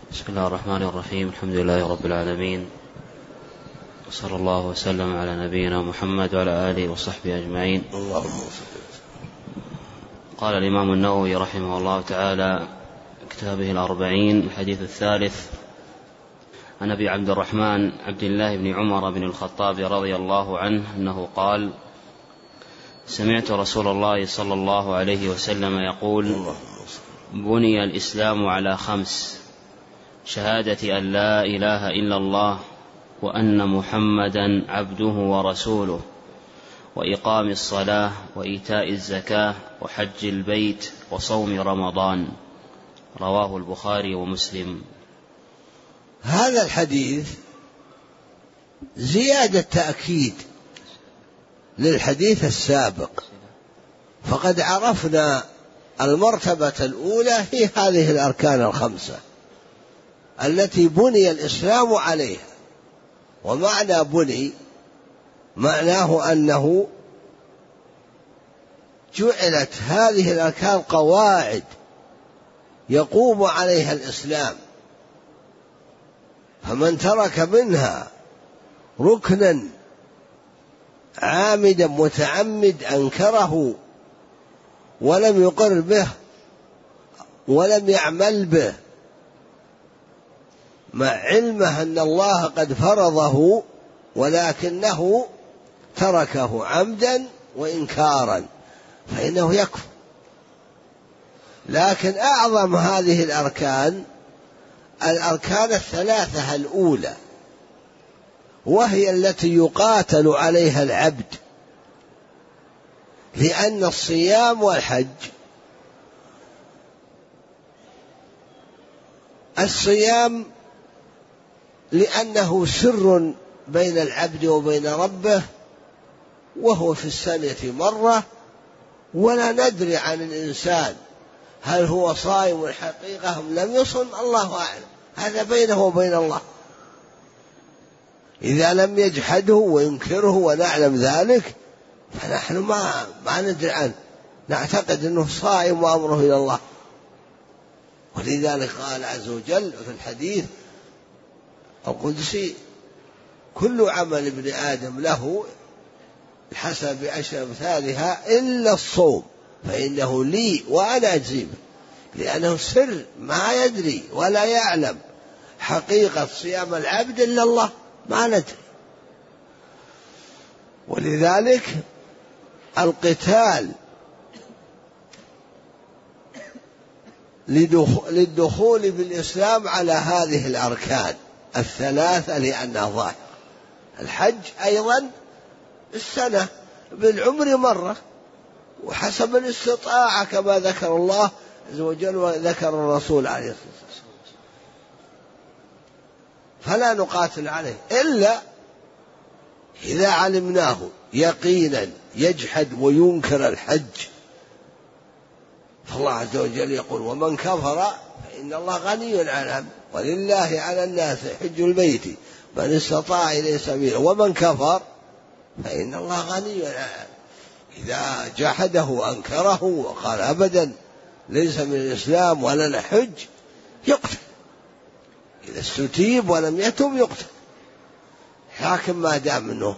بسم الله الرحمن الرحيم. الحمد لله رب العالمين، وصلى الله وسلم على نبينا محمد وعلى آله وصحبه أجمعين. قال الإمام النووي رحمه الله تعالى كتابه الأربعين الحديث الثالث عن أبي عبد الرحمن عبد الله بن عمر بن الخطاب رضي الله عنه أنه قال: سمعت رسول الله صلى الله عليه وسلم يقول: بني الإسلام على 5: شهادة أن لا إله إلا الله وأن محمدا عبده ورسوله، وإقام الصلاة، وإيتاء الزكاة، وحج البيت، وصوم رمضان. رواه البخاري ومسلم. هذا الحديث زيادة تأكيد للحديث السابق، فقد عرفنا المرتبة الأولى هي هذه الأركان 5 التي بني الإسلام عليها. ومعنى بني معناه أنه جعلت هذه الأركان قواعد يقوم عليها الإسلام، فمن ترك منها ركنا عامدا متعمد أنكره ولم يقر به ولم يعمل به مع علمه أن الله قد فرضه، ولكنه تركه عمدا وإنكارا، فإنه يكفر. لكن أعظم هذه الأركان 3 الأولى، وهي التي يقاتل عليها العبد، لأن الصيام والحج، الصيام لأنه سر بين العبد وبين ربه، وهو في السنة مرة، ولا ندري عن الإنسان هل هو صائم الحقيقة أم لم يصم، الله أعلم، هذا بينه وبين الله. إذا لم يجحده وينكره ونعلم ذلك فنحن ما ندري عنه، نعتقد أنه صائم وأمره إلى الله. ولذلك قال عز وجل في الحديث القدسي: كل عمل ابن آدم له الحسنة ب10 أمثالها إلا الصوم فإنه لي وأنا أجزي به، لأنه سر ما يدري ولا يعلم حقيقة صيام العبد إلا الله، ما ندري. ولذلك القتال للدخول بالإسلام على هذه الأركان 3 لأنها ظاهرة. الحج أيضا السنة بالعمر مرة وحسب الاستطاعة، كما ذكر الله عز وجل وذكر الرسول عليه الصلاة والسلام، فلا نقاتل عليه إلا إذا علمناه يقينا يجحد وينكر الحج. فالله عز وجل يقول: ومن كفر فإن الله غني عنه، ولله على الناس حج البيت من استطاع إليه سبيلا، ومن كفر فإن الله غني عنه. إذا جحده وأنكره وقال أبدا ليس من الإسلام ولا الحج يقتل، إذا استتيب ولم يتب يقتل. لكن ما دام أنه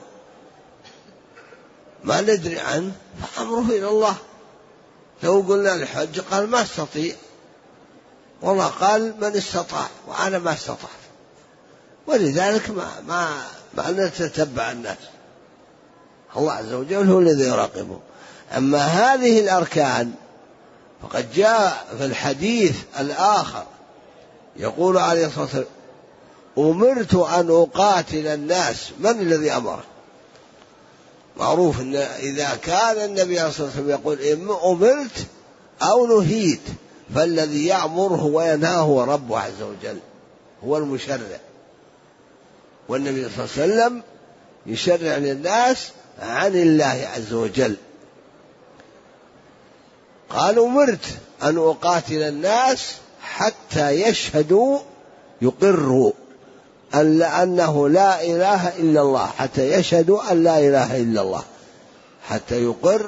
ما ندري عنه فأمره إلى الله. لو قلنا الحج قال ما استطيع، والله قال من استطاع وأنا ما استطعت، ولذلك ما نتتبع الناس، الله عز وجل هو الذي يراقبه. أما هذه الأركان فقد جاء في الحديث الآخر يقول عليه الصلاة والسلام: أمرت أن أقاتل الناس. من الذي أمره؟ معروف أن إذا كان النبي عليه الصلاة والسلام يقول إما أمرت أو نهيت، فالذي يأمره وينهاه هو ربه عز وجل، هو المشرع. والنبي صلى الله عليه وسلم يشرع للناس عن الله عز وجل. قال: أمرت أن أقاتل الناس حتى يشهدوا، يقروا أنه لا إله إلا الله، حتى يشهدوا أن لا إله إلا الله، حتى يقر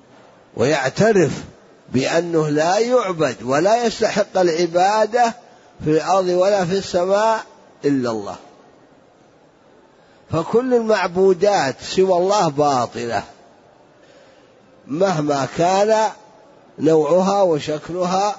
ويعترف بأنه لا يعبد ولا يستحق العبادة في الأرض ولا في السماء إلا الله. فكل المعبودات سوى الله باطلة مهما كان نوعها وشكلها.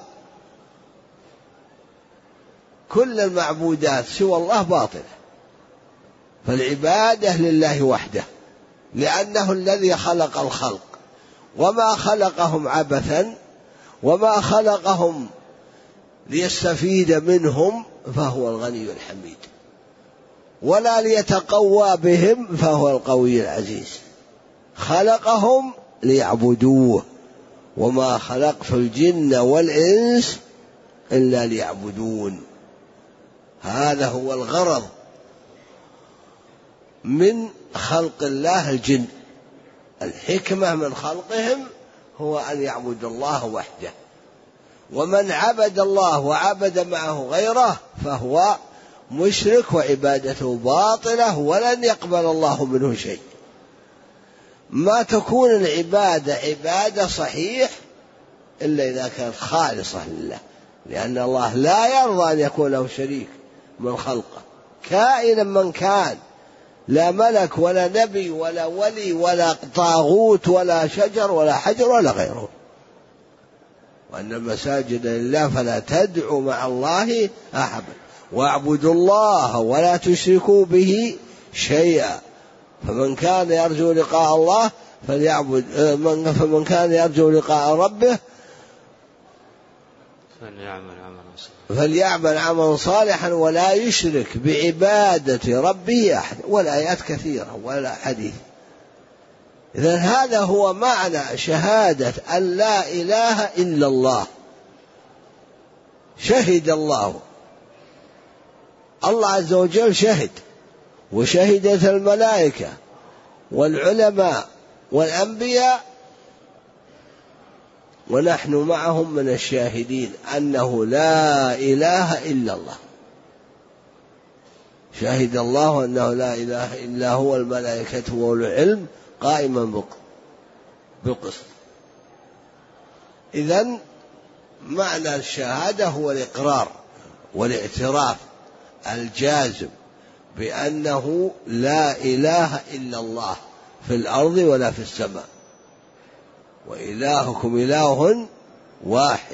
كل المعبودات سوى الله باطلة، فالعبادة لله وحده، لأنه الذي خلق الخلق، وما خلقهم عبثا، وما خلقهم ليستفيد منهم، فهو الغني الحميد، ولا ليتقوى بهم، فهو القوي العزيز. خلقهم ليعبدوه، وما خلقت الجن والإنس إلا ليعبدون. هذا هو الغرض من خلق الله الجن، الحكمة من خلقهم هو أن يعبد الله وحده. ومن عبد الله وعبد معه غيره فهو مشرك وعبادته باطلة، ولن يقبل الله منه شيء. ما تكون العبادة عبادة صحيح إلا إذا كانت خالصة لله، لأن الله لا يرضى أن يكون له شريك من خلقه كائنا من كان، لا ملك ولا نبي ولا ولي ولا طاغوت ولا شجر ولا حجر ولا غيره. وأن المساجد لله فلا تدعوا مع الله أحدا واعبدوا الله ولا تشركوا به شيئا. فمن كان يرجو لقاء الله فمن كان يرجو لقاء ربه فليعمل عملا صالحا ولا يشرك بعبادة ربه أحد. والآيات كثيرة ولا حديث. إذن هذا هو معنى شهادة أن لا إله إلا الله. شهد الله عز وجل، شهد، وشهدت الملائكة والعلماء والأنبياء، ونحن معهم من الشاهدين أنه لا إله إلا الله. شهد الله أنه لا إله إلا هو الملائكة وأولو العلم قائما بالقسط. إذن معنى الشهادة هو الإقرار والاعتراف الجازم بأنه لا إله إلا الله في الأرض ولا في السماء، وإلهكم إله واحد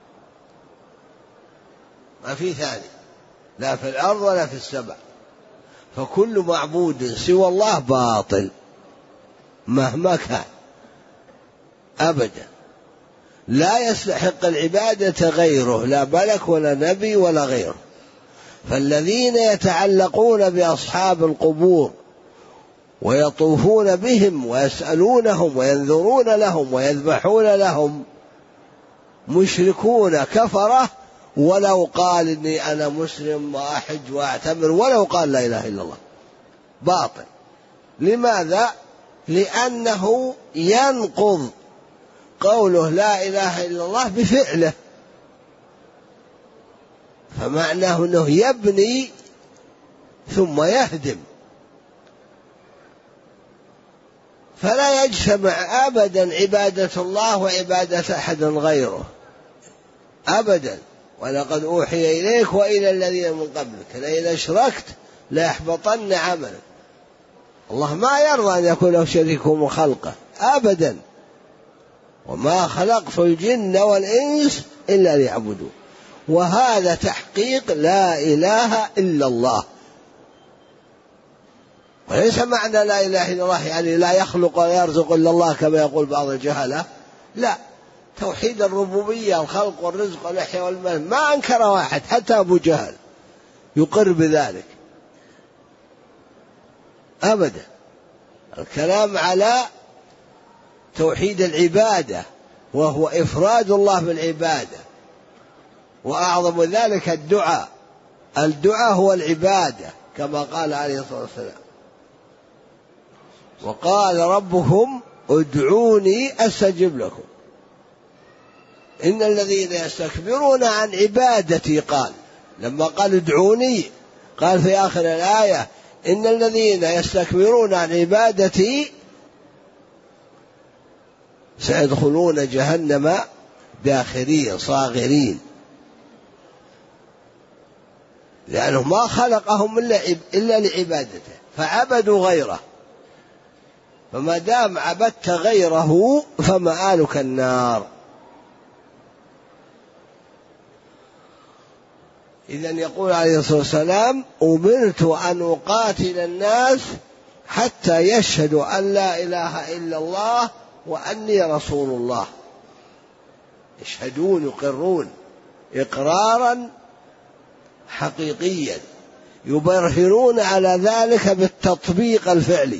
ما في ثاني، لا في الأرض ولا في السماء. فكل معبود سوى الله باطل مهما كان أبدا، لا يستحق العبادة غيره، لا ملك ولا نبي ولا غيره. فالذين يتعلقون بأصحاب القبور ويطوفون بهم ويسألونهم وينذرون لهم ويذبحون لهم مشركون كفرة، ولو قال إني أنا مسلم وأحج وأعتمر، ولو قال لا إله إلا الله، باطل. لماذا؟ لأنه ينقض قوله لا إله إلا الله بفعله. فمعناه أنه يبني ثم يهدم، فلا يجتمع أبدا عبادة الله وعبادة أحد غيره أبدا. ولقد أوحي إليك وإلى الذين من قبلك لئن أشركت ليحبطن عملك. الله ما يرضى أن يكون له شريك من خلقه أبدا. وما خلقت الجن والإنس إلا ليعبدون. وهذا تحقيق لا إله إلا الله. وليس معنى لا إله إلا الله يعني لا يخلق ولا يرزق إلا الله كما يقول بعض الجهلة، لا، توحيد الربوبية، الخلق والرزق والإحياء والممات ما أنكر واحد، حتى أبو جهل يقر بذلك أبدا. الكلام على توحيد العبادة، وهو إفراد الله بالعبادة، وأعظم ذلك الدعاء. الدعاء هو العبادة كما قال عليه الصلاة والسلام: وقال ربكم ادعوني أستجب لكم إن الذين يستكبرون عن عبادتي، قال لما قال ادعوني قال في آخر الآية إن الذين يستكبرون عن عبادتي سيدخلون جهنم داخرين صاغرين. لأنه ما خلقهم إلا لعبادته، فعبدوا غيره، فما دام عبدت غيره فمآلك النار. إذن يقول عليه الصلاة والسلام: أمرت أن أقاتل الناس حتى يشهدوا أن لا إله إلا الله وأني رسول الله. يشهدون، يقرون إقرارا حقيقيا، يبرهنون على ذلك بالتطبيق الفعلي،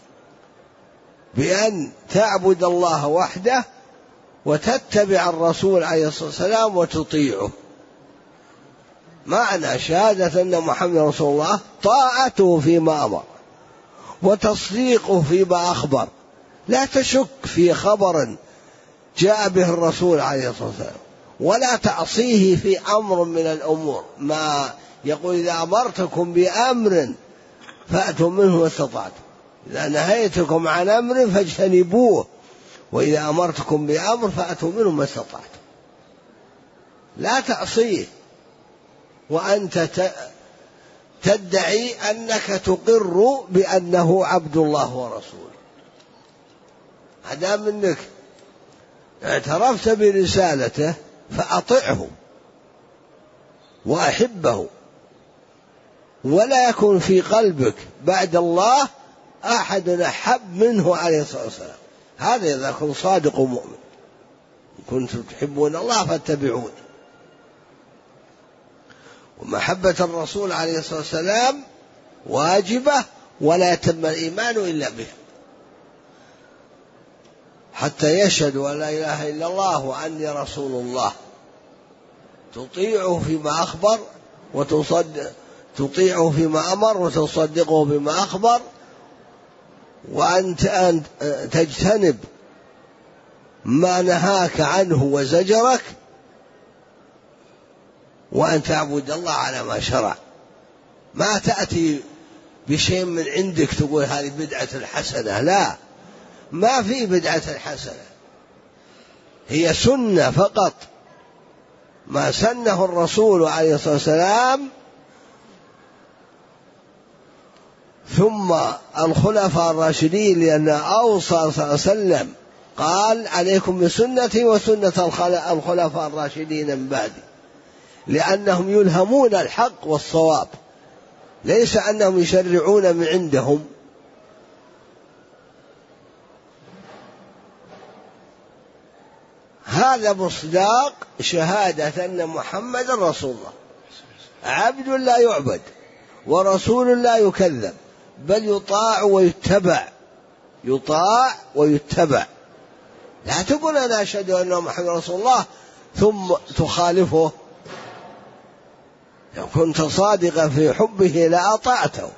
بأن تعبد الله وحده وتتبع الرسول عليه الصلاة والسلام وتطيعه. معنى شهادة أن محمد رسول الله طاعته فيما أمر وتصديقه فيما أخبر، لا تشك في خبر جاء به الرسول عليه الصلاة والسلام، ولا تعصيه في أمر من الأمور. ما يقول: إذا أمرتكم بأمر فأتوا منه ما استطعتم، إذا نهيتكم عن أمر فاجتنبوه، وإذا أمرتكم بأمر فأتوا منه ما استطعتم. لا تعصيه وأنت تدعي أنك تقر بأنه عبد الله ورسوله. أدام أنك اعترفت برسالته فأطعه وأحبه، ولا يكون في قلبك بعد الله أحد أحب منه عليه الصلاة والسلام. هذا إذا كنت صادق مؤمن. إن كنتم تحبون الله فاتبعون. ومحبة الرسول عليه الصلاة والسلام واجبة، ولا يتم الإيمان إلا به، حتى يشهدوا أن لا إله إلا الله وأني رسول الله. تطيعه فيما أخبر تطيعه فيما أمر وتصدقه بما أخبر، وأن تجتنب ما نهاك عنه وزجرك، وأن تعبد الله على ما شرع. ما تأتي بشيء من عندك تقول هذه بدعة الحسنة، لا، ما في بدعة الحسنة، هي سنة فقط، ما سنه الرسول عليه الصلاة والسلام ثم الخلفاء الراشدين، لأن أوصى صلى الله عليه وسلم قال: عليكم بسنتي وسنة الخلفاء الراشدين من بعدي، لأنهم يلهمون الحق والصواب، ليس أنهم يشرعون من عندهم. هذا مصداق شهادة أن محمد رسول الله، عبد لا يعبد ورسول لا يكذب، بل يطاع ويتبع، يطاع ويتبع. لا تقول أنا أشهد أن محمد رسول الله ثم تخالفه. لو كنت صادقا في حبه لأطعته.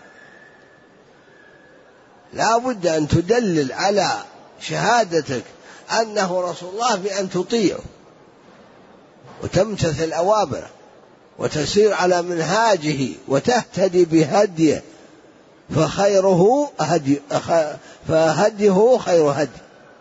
لا بد أن تدلل على شهادتك أنه رسول الله بأن تطيعه وتمتثل أوامره وتسير على منهاجه وتهتدي بهديه، فهديه خير هدي.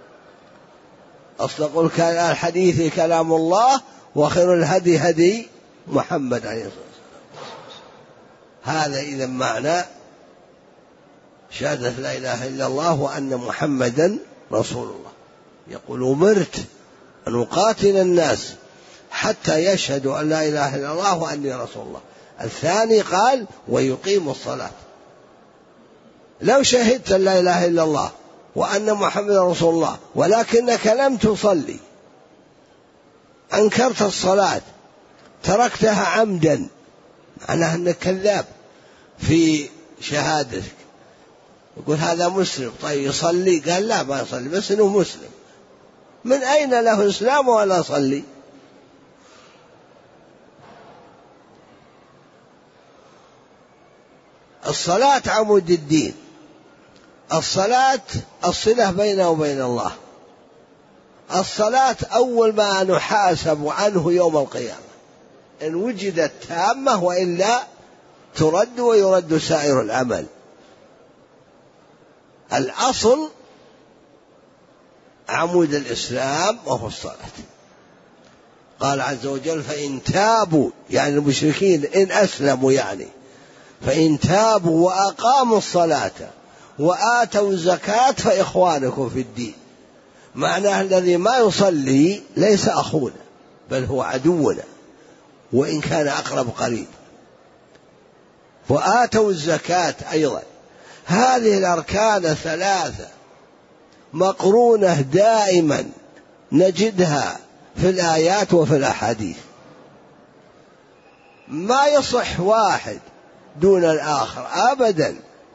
أصدق الحديث كلام الله، وخير الهدي هدي محمد عليه الصلاة والسلام. هذا إذا معنى شهادة لا إله إلا الله وأن محمدا رسول الله. يقول: أمرت أن أقاتل الناس حتى يشهدوا أن لا إله إلا الله وأني رسول الله. الثاني قال: ويقيم الصلاة. لو شهدت أن لا إله إلا الله وأن محمد رسول الله ولكنك لم تصلي، أنكرت الصلاة، تركتها عمدا، معناه أنك كذاب في شهادتك. يقول: هذا مسلم، طيب يصلي؟ قال: لا، ما يصلي، بس إنه مسلم. من أين له إسلام ولا يصلي؟ الصلاة عمود الدين. الصلاة الصلة بينه وبين الله. الصلاة أول ما نحاسب عنه يوم القيامة، إن وجدت تامة، وإلا ترد ويرد سائر العمل. الأصل عمود الإسلام وهو الصلاة. قال عز وجل فإن تابوا، يعني المشركين إن أسلموا، يعني فإن تابوا وأقاموا الصلاة وآتوا الزكاة فإخوانكم في الدين. معناه الذي ما يصلي ليس أخونا بل هو عدونا وإن كان أقرب قريب. وآتوا الزكاة أيضا. هذه الأركان ثلاثة مقرونة دائما نجدها في الآيات وفي الأحاديث، ما يصح واحد دون الآخر أبدا.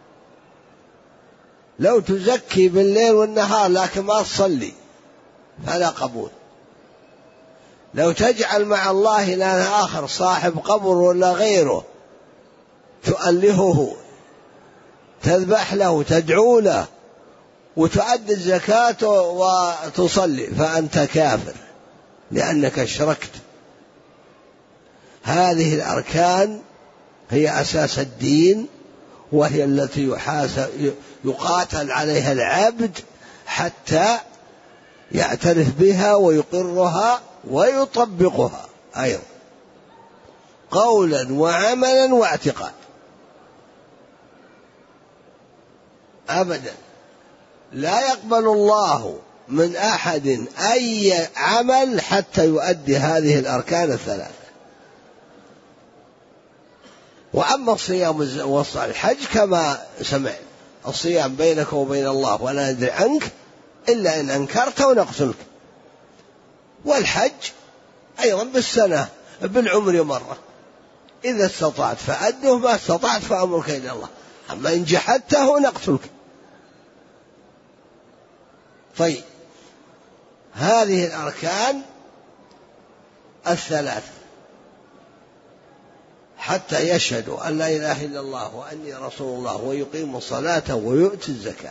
لو تزكي بالليل والنهار لكن ما تصلي فلا قبول. لو تجعل مع الله إلها آخر صاحب قبر ولا غيره تؤلهه، تذبح له، تدعو له، وتؤدي الزكاة وتصلي، فأنت كافر لأنك أشركت. هذه الأركان هي أساس الدين، وهي التي يقاتل عليها العبد حتى يعترف بها ويقرها ويطبقها أيضا قولا وعملا واعتقاد. أبدا لا يقبل الله من أحد أي عمل حتى يؤدي هذه الأركان الثلاثة. وأما الصيام والحج كما سمعت، الصيام بينك وبين الله ولا ندري عنك إلا إن أنكرت ونقتلك. والحج أيضا بالسنة بالعمر مرة، إذا استطعت فأده، ما استطعت فأمرك إلى الله، أما إن جحدته نقتلك. طيب هذه الأركان الثلاث حتى يشهدوا أن لا إله إلا الله وأني رسول الله ويقيموا الصلاة ويؤتي الزكاة.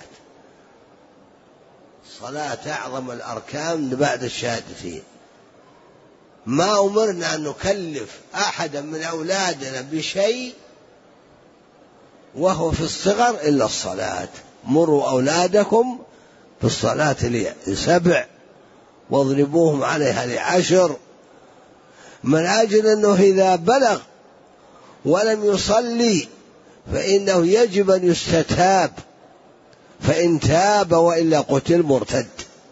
الصلاة أعظم الأركان بعد الشهادتين. ما أمرنا أن نكلف أحدا من أولادنا بشيء وهو في الصغر إلا الصلاة. مروا أولادكم بالصلاة ل7 واضربوهم عليها ل10، من أجل أنه إذا بلغ ولم يصلي فإنه يجب أن يستتاب، فإن تاب وإلا قتل مرتد.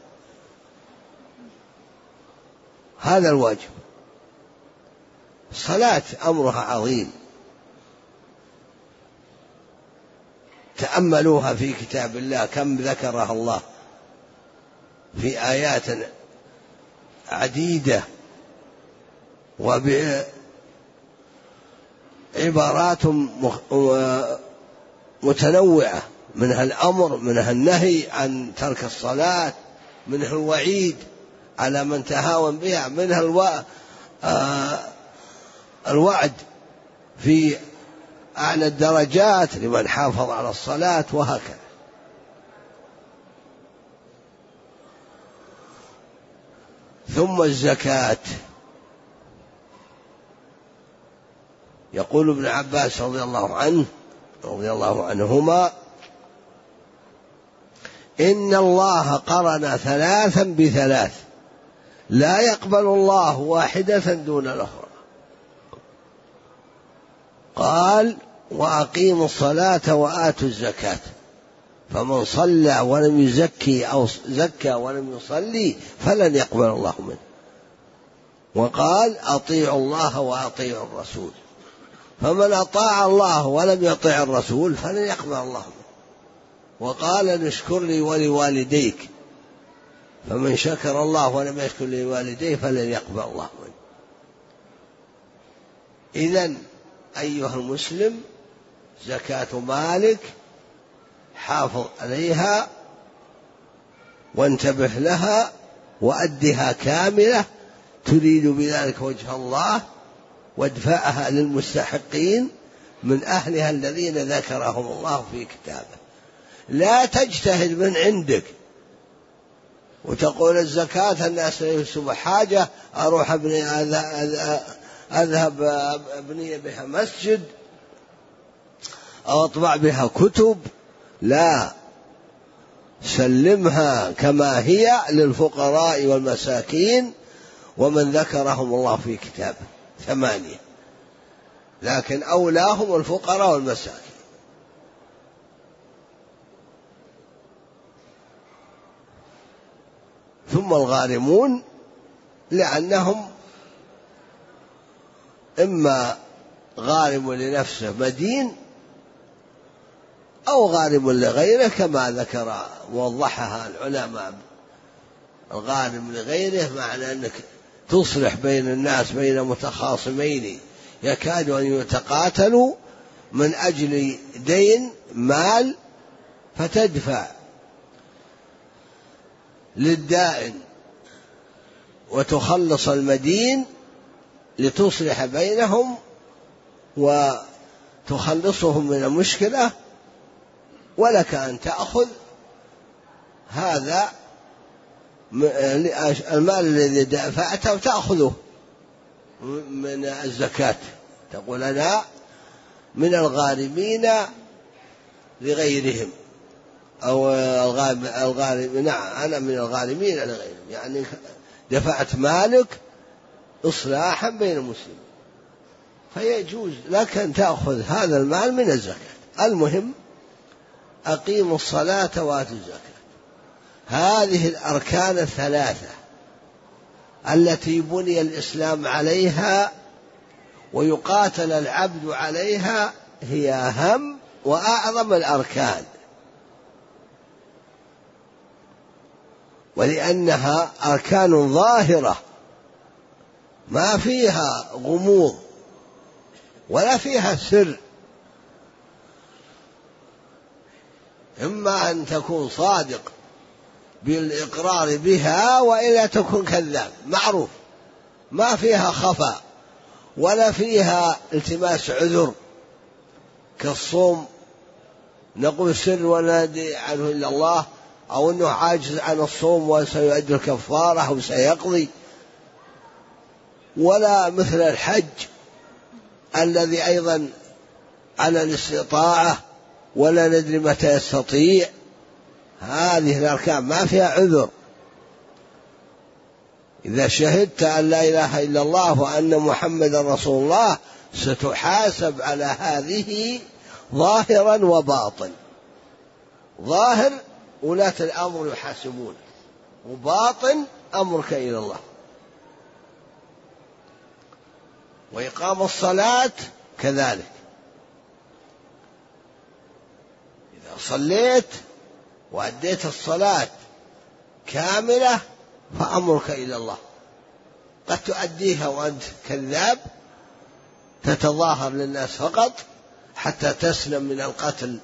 هذا الواجب. الصلاة أمرها عظيم، تأملوها في كتاب الله كم ذكرها الله في آيات عديدة وبعبارات متنوعة، منها الأمر، منها النهي عن ترك الصلاة، منها الوعيد على من تهاون بها، منها الوعد في أعلى الدرجات لمن حافظ على الصلاة، وهكذا. ثم الزكاة. يقول ابن عباس رضي الله عنهما: إن الله قرن 3 ب3، لا يقبل الله واحدة دون الأخرى. قال: وأقيموا الصلاة وآتوا الزكاة، فمن صلى ولم يزكي أو زكى ولم يصلي فلن يقبل الله منه. وقال: أطيعوا الله وأطيعوا الرسول، فمن أطاع الله ولم يطع الرسول فلن يقبل الله منه. وقال: نشكر لي ولوالديك، فمن شكر الله ولم يشكر لوالديه فلن يقبل الله منه. إذن أيها المسلم، زكاة مالك حافظ عليها وانتبه لها وأدها كاملة، تريد بذلك وجه الله، وادفعها للمستحقين من أهلها الذين ذكرهم الله في كتابه. لا تجتهد من عندك وتقول الزكاة الناس ليسوا بحاجة، أروح أذهب أبني بها مسجد أو أطبع بها كتب. لا، سلمها كما هي للفقراء والمساكين، ومن ذكرهم الله في كتابه 8، لكن أولاهم الفقراء والمساكين. ثم الغارمون لأنهم إما غارم لنفسه مدين أو غارم لغيره، كما ذكر ووضحها العلماء. الغارم لغيره معنى أنك تصلح بين الناس، بين متخاصمين يكادوا أن يتقاتلوا من أجل دين مال، فتدفع للدائن وتخلص المدين لتصلح بينهم وتخلصهم من المشكلة، ولك أن تأخذ هذا المال الذي دفعته وتأخذه من الزكاة، تقول أنا من الغارمين لغيرهم، أو الغارم نعم أنا من الغارمين لغيرهم، يعني دفعت مالك إصلاحا بين المسلمين، فيجوز لك أن تأخذ هذا المال من الزكاة. المهم أقيموا الصلاة وآتوا الزكاة، هذه الأركان الثلاثة التي بني الإسلام عليها ويقاتل العبد عليها هي أهم وأعظم الأركان، ولأنها أركان ظاهرة ما فيها غموض ولا فيها سر، إما أن تكون صادق بالإقرار بها وإلا تكون كذاب، معروف ما فيها خفاء ولا فيها التماس عذر، كالصوم نقول سر ولا ندري عنه إلا الله، أو أنه عاجز عن الصوم وسيؤدي الكفارة أو سيقضي، ولا مثل الحج الذي أيضا على الاستطاعة ولا ندري متى يستطيع. هذه الأركان ما فيها عذر، إذا شهدت أن لا إله إلا الله وأن محمد رسول الله ستحاسب على هذه ظاهرا وباطن. ظاهر ولاة الأمر يحاسبون، وباطن أمرك إلى الله. وإقام الصلاة كذلك، إذا صليت وأديت الصلاة كاملة فأمرك إلى الله. قد تؤديها وأنت كذاب تتظاهر للناس فقط حتى تسلم من القتل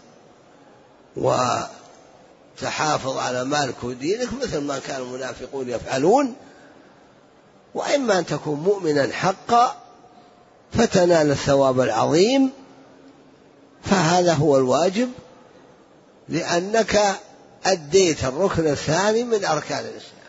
وتحافظ على مالك ودينك مثل ما كان المنافقون يفعلون، وإما أن تكون مؤمنا حقا فتنال الثواب العظيم، فهذا هو الواجب لأنك أديت الركن الثاني من أركان الإسلام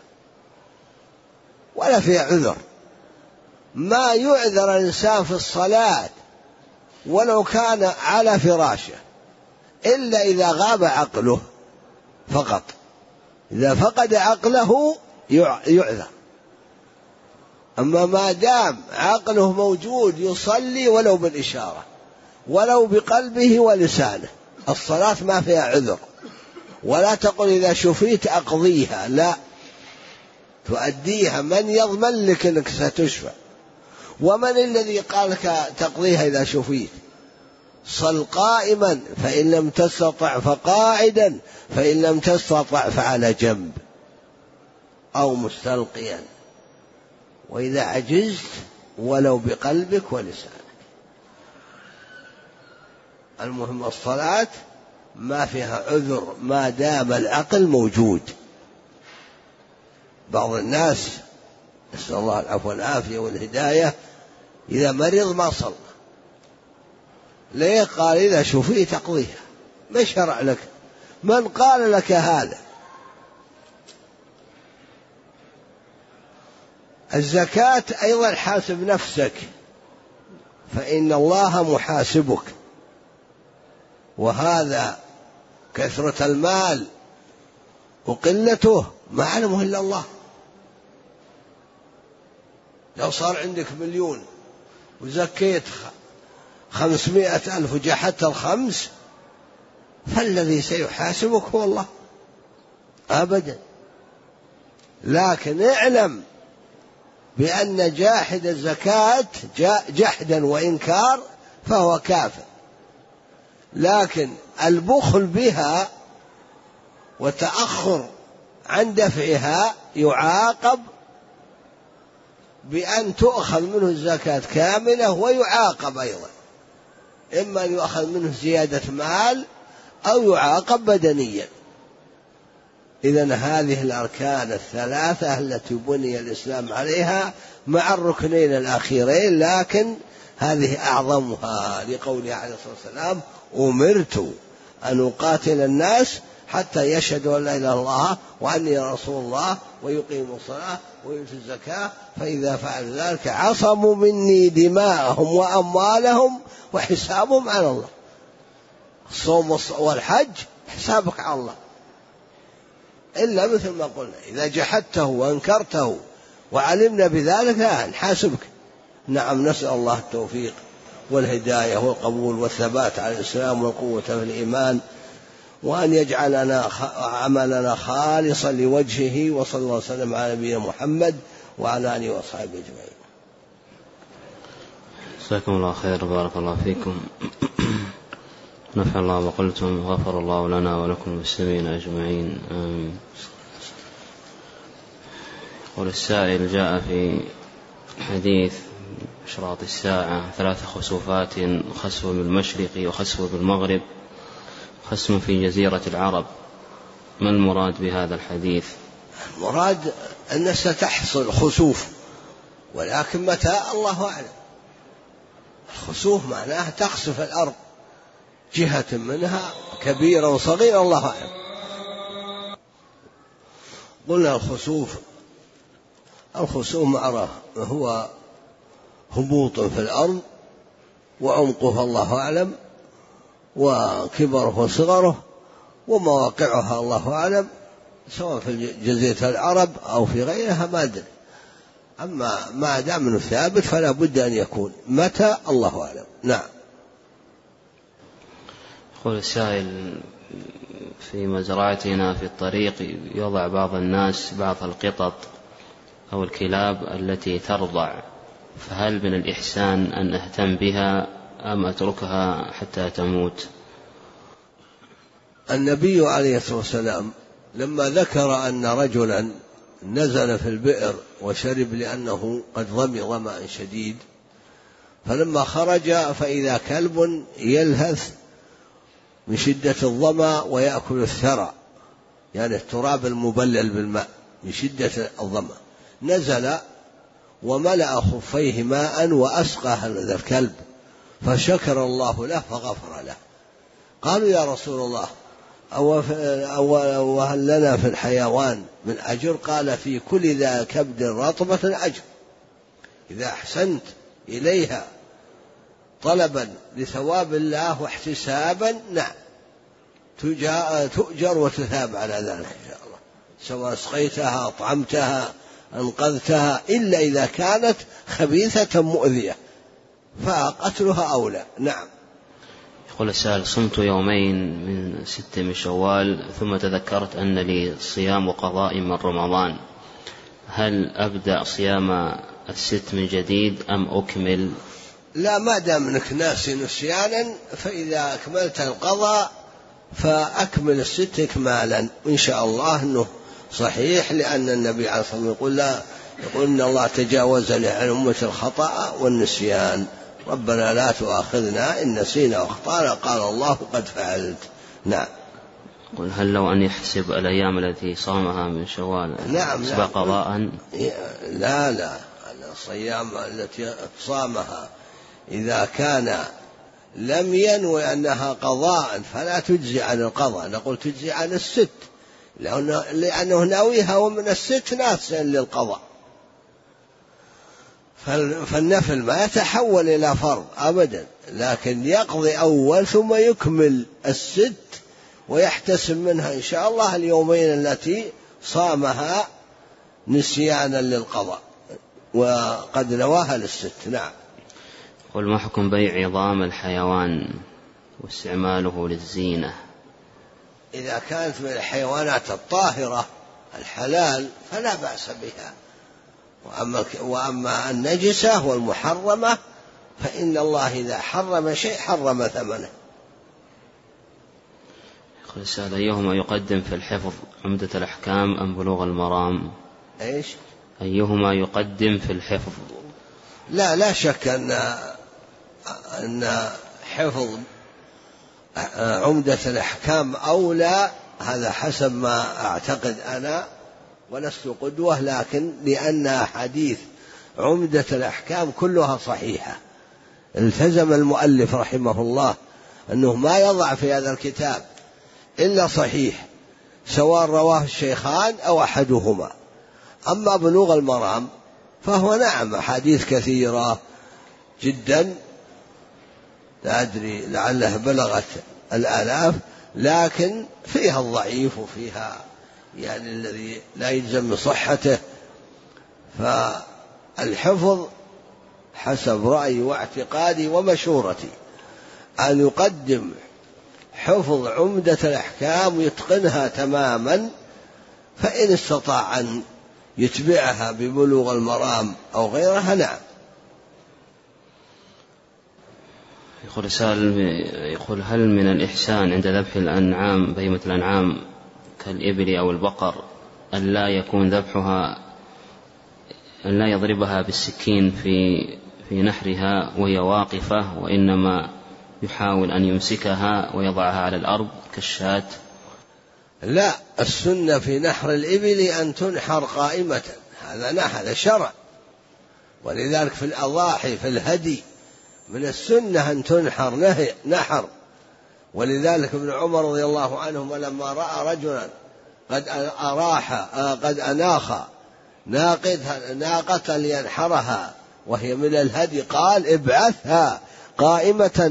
ولا فيها عذر. ما يعذر الإنسان في الصلاة ولو كان على فراشه إلا إذا غاب عقله فقط، إذا فقد عقله يعذر، أما ما دام عقله موجود يصلي ولو بالإشارة ولو بقلبه ولسانه. الصلاة ما فيها عذر، ولا تقل إذا شفيت أقضيها، لا، تؤديها. من يضمن لك أنك ستشفى؟ ومن الذي قال لك تقضيها إذا شفيت؟ صل قائما فإن لم تستطع فقاعدا فإن لم تستطع فعلى جنب أو مستلقيا، وإذا عجزت ولو بقلبك ولسانك. المهم الصلاة ما فيها عذر ما دام العقل موجود. بعض الناس نسأل الله العفو والعافية والهداية إذا مرض ما صلى، ليه؟ قال إذا شفيت تقضيها. ما شرع لك؟ من قال لك هذا؟ الزكاة أيضا حاسب نفسك فإن الله محاسبك، وهذا كثرة المال وقلته ما علمه إلا الله. لو صار عندك 1,000,000 وزكيت 500,000 وجحدت الخمس، فالذي سيحاسبك هو الله أبدا. لكن اعلم بأن جاحد الزكاة جحدا وإنكار فهو كافر، لكن البخل بها وتأخر عن دفعها يعاقب بأن تؤخذ منه الزكاة كاملة، ويعاقب أيضا، إما أن يؤخذ منه زيادة مال أو يعاقب بدنيا. إذن هذه الأركان الثلاثة التي بني الإسلام عليها مع الركنين الأخيرين، لكن هذه أعظمها، لقوله عليه الصلاة والسلام: أمرت أن أقاتل الناس حتى يشهدوا أن لا إله إلا الله وأني رسول الله ويقيموا الصلاة ويؤتوا الزكاة، فإذا فعلوا ذلك عصموا مني دماءهم وأموالهم وحسابهم على الله. الصوم والحج حسابك على الله، إلا مثل ما قلنا إذا جحدته وأنكرته وعلمنا بذلك لا نحاسبك. نعم، نسأل الله التوفيق والهداية والقبول والثبات على الإسلام والقوة في الإيمان، وأن يجعلنا عملنا خالصا لوجهه، وصلى الله وسلم على نبينا محمد وعلى آله وأصحابه أجمعين. جزاكم الله خير، بارك الله فيكم، نفع الله وقلتم، غفر الله لنا ولكم المسلمين أجمعين، آمين. يقول السائل: جاء في حديث أشراط الساعة 3 خسوفات: خسف بالمشرق وخسف بالمغرب، خسف في جزيرة العرب. ما المراد بهذا الحديث؟ المراد أن ستحصل خسوف، ولكن متى الله أعلم. الخسوف معناه تخسف الأرض جهة منها كبيرة وصغيرة، الله أعلم. قلنا الخسوف معروف هو هبوط في الأرض وعمقه الله أعلم، وكبره وصغره ومواقعها الله أعلم، سواء في جزيرة العرب أو في غيرها ما أدري. أما ما دام منه ثابت فلا بد أن يكون، متى الله أعلم. نعم. يقول السائل: في مزرعتنا في الطريق يضع بعض الناس بعض القطط أو الكلاب التي ترضع، فهل من الإحسان أن أهتم بها أم أتركها حتى تموت؟ النبي عليه الصلاة والسلام لما ذكر أن رجلا نزل في البئر وشرب لأنه قد ظمأ ظمأ شديد، فلما خرج فإذا كلب يلهث من شدة الظمأ ويأكل الثرى، يعني التراب المبلل بالماء من شدة الظمأ، نزل وملأ خفيه ماء وأسقى هذا الكلب، فشكر الله له فغفر له. قالوا: يا رسول الله، أو هل لنا في الحيوان من أجر؟ قال: في كل ذا كبد رطبة أجر. إذا أحسنت إليها طلبا لثواب الله واحتسابا، نعم، تؤجر وتثاب على ذلك إن شاء الله، سواء سقيتها أطعمتها أنقذتها، إلا إذا كانت خبيثة مؤذية فقتلها أولى. نعم. يقول السائل: صمت يومين من 6 من شوال، ثم تذكرت أن لي صيام وقضاء من رمضان، هل أبدأ صيام 6 من جديد أم أكمل؟ لا، ما دام انك ناسي نسيانا فإذا أكملت القضاء فأكمل 6 إكمالا، وإن شاء الله أنه صحيح، لأن النبي عليه الصلاة والسلام يقول إن الله تجاوز عن أمة الخطأ والنسيان، ربنا لا تؤاخذنا إن نسينا واخطأنا، قال الله قد فعلت. نعم. قل: هل لو أن يحسب الأيام التي صامها من شوال سبق قضاء؟ لا، الصيام التي صامها إذا كان لم ينوي أنها قضاء فلا تجزي عن القضاء، نقول تجزي عن 6، لأنه ناويها ومن 6 ناسا للقضاء. فالنفل ما يتحول إلى فرض أبدا، لكن يقضي أول ثم يكمل 6 ويحتسب منها إن شاء الله اليومين التي صامها نسيانا للقضاء. وقد نواها للست. نعم. قل ما حكم بيع عظام الحيوان واستعماله للزينة؟ إذا كانت من الحيوانات الطاهرة الحلال فلا بأس بها، وأما النجسة والمحرمة فإن الله إذا حرم شيء حرم ثمنه. يقول أيهما يقدم في الحفظ، عمدة الأحكام أم بلوغ المرام؟ إيش؟ أيهما يقدم في الحفظ؟ لا شك أن حفظ عمدة الأحكام أولى، هذا حسب ما أعتقد أنا، ولست قدوة، لكن لأن أحاديث عمدة الأحكام كلها صحيحة. التزم المؤلف رحمه الله أنه ما يضع في هذا الكتاب إلا صحيح، سواء رواه الشيخان أو أحدهما. أما بلوغ المرام فهو نعم أحاديث كثيرة جدا، لا أدري لعله بلغت الآلاف، لكن فيها الضعيف وفيها يعني الذي لا يلزم بصحته. فالحفظ حسب رأيي واعتقادي ومشورتي أن يقدم حفظ عمدة الأحكام يتقنها تماما، فإن استطاع أن يتبعها ببلوغ المرام أو غيرها نعم. يقول هل من الإحسان عند ذبح الأنعام بهيمة الأنعام كالإبل أو البقر أن لا يكون ذبحها، أن لا يضربها بالسكين في نحرها وهي واقفة، وإنما يحاول أن يمسكها ويضعها على الأرض كالشاة؟ لا، السنة في نحر الإبل أن تنحر قائمة، هذا شرع، ولذلك في الأضاحي في الهدي من السنة أن تنحر نحر. ولذلك ابن عمر رضي الله عنهما لما رأى رجلا قد أناخ ناقة لينحرها وهي من الهدي قال ابعثها قائمة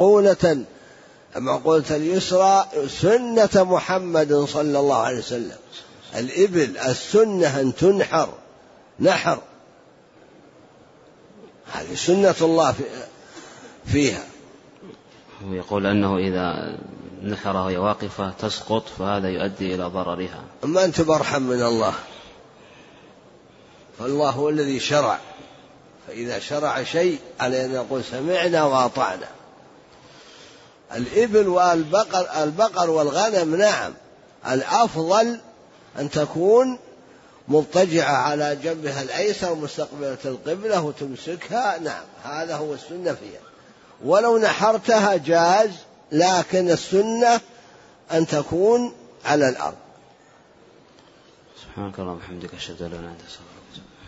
معقولة اليسرى سنة محمد صلى الله عليه وسلم. الإبل السنة أن تنحر نحر، هذه سنة الله فيها. ويقول أنه إذا نحرها وهي واقفة تسقط، فهذا يؤدي إلى ضررها. أما أنت برحم من الله، فالله هو الذي شرع، فإذا شرع شيء على أن نقول سمعنا وأطعنا. الإبل والبقر والغنم نعم الأفضل أن تكون مضطجعة على جنبها الأيسر مستقبلة القبلة وتمسكها، نعم هذا هو السنة فيها. ولو نحرتها جاز، لكن السنة أن تكون على الأرض. سبحانك اللهم وبحمدك أشهد أن لا إله إلا أنت أستغفرك.